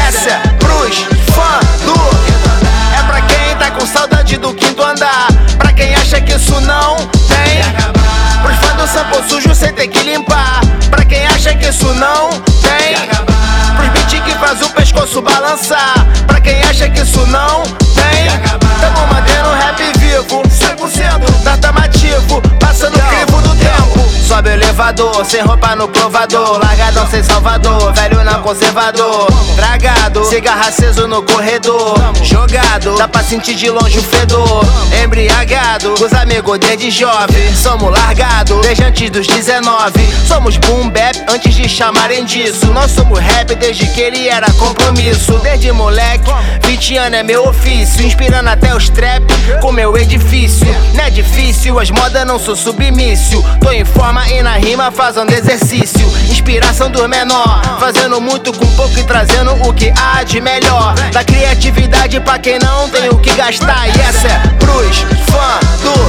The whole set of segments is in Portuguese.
Essa é pros fã do. É pra quem tá com saudade do quinto andar, pra quem acha que isso não tem. Pros fãs do sampo sujo sem ter que limpar, pra quem acha que isso não tem. Pros beat que faz o pescoço balançar, pra quem acha que isso não tem. Tamo mantendo rap vivo, 100% datativo, passando o crivo do tempo. Sobe o elevador, sem roupa no provador, largadão sem salvador, velho não conservador. Dragado, cigarro aceso no corredor, jogado, dá pra sentir de longe o fedor. Embriagado, os amigos desde jovem, somos largado, desde antes dos 19. Somos boom bap antes de chamarem disso. Nós somos rap desde que ele era compromisso. Desde moleque, 20 anos é meu ofício, inspirando até os trap com meu edifício. Não é difícil, as modas não sou submício. Tô em forma e na rima fazendo exercício. Inspiração dos menor, fazendo muito com pouco e trazendo o que há de melhor. Da criatividade pra quem não tem o que gastar. E essa é pros fã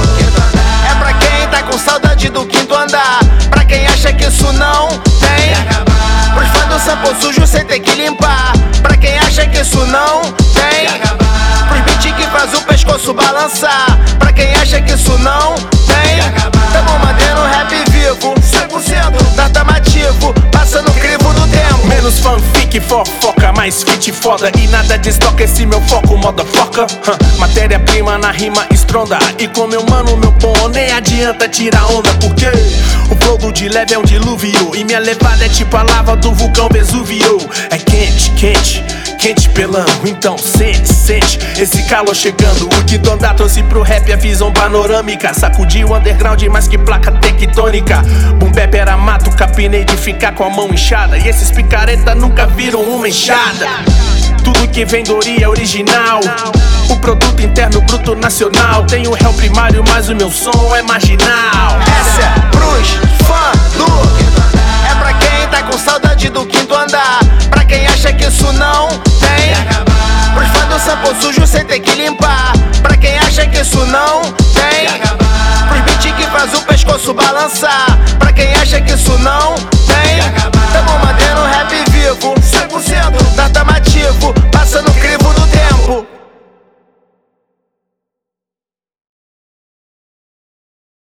do. É pra quem tá com saudade do quinto andar, pra quem acha que isso não tem. Pros fãs do sampo sujo sem ter que limpar, pra quem acha que isso não tem. Pros beat que faz o pescoço balançar, pra quem acha que isso não tem. Tamo mantendo rap vivo, 100% datativo, passando o crivo do tempo. Menos fanfic, fofoca, mais fit foda e nada destoca esse meu foco, motherfucker. Matéria-prima na rima estronda, e com meu mano, meu pão, nem adianta tirar onda, porque o flow do de leve é um dilúvio, e minha levada é tipo a lava do vulcão Vesúvio. É quente, quente, quente pelão, então sente, sente esse calor chegando. O que Dondá trouxe pro rap a visão panorâmica, sacudiu o underground mais que placa tectônica. Boom bap era mato, capinei de ficar com a mão inchada, e esses picareta nunca viram uma enxada. Tudo que vem do Ori é original, o produto interno bruto nacional. Tem o réu primário, mas o meu som é marginal. Essa é pros fã do. É pra quem tá com saudade do quinto andar, pra quem acha que isso não tem. Pros fãs do sampo sujo sem ter que limpar, pra quem acha que isso não tem. Pros beat que faz o pescoço balançar, pra quem acha que isso não tem. Tamo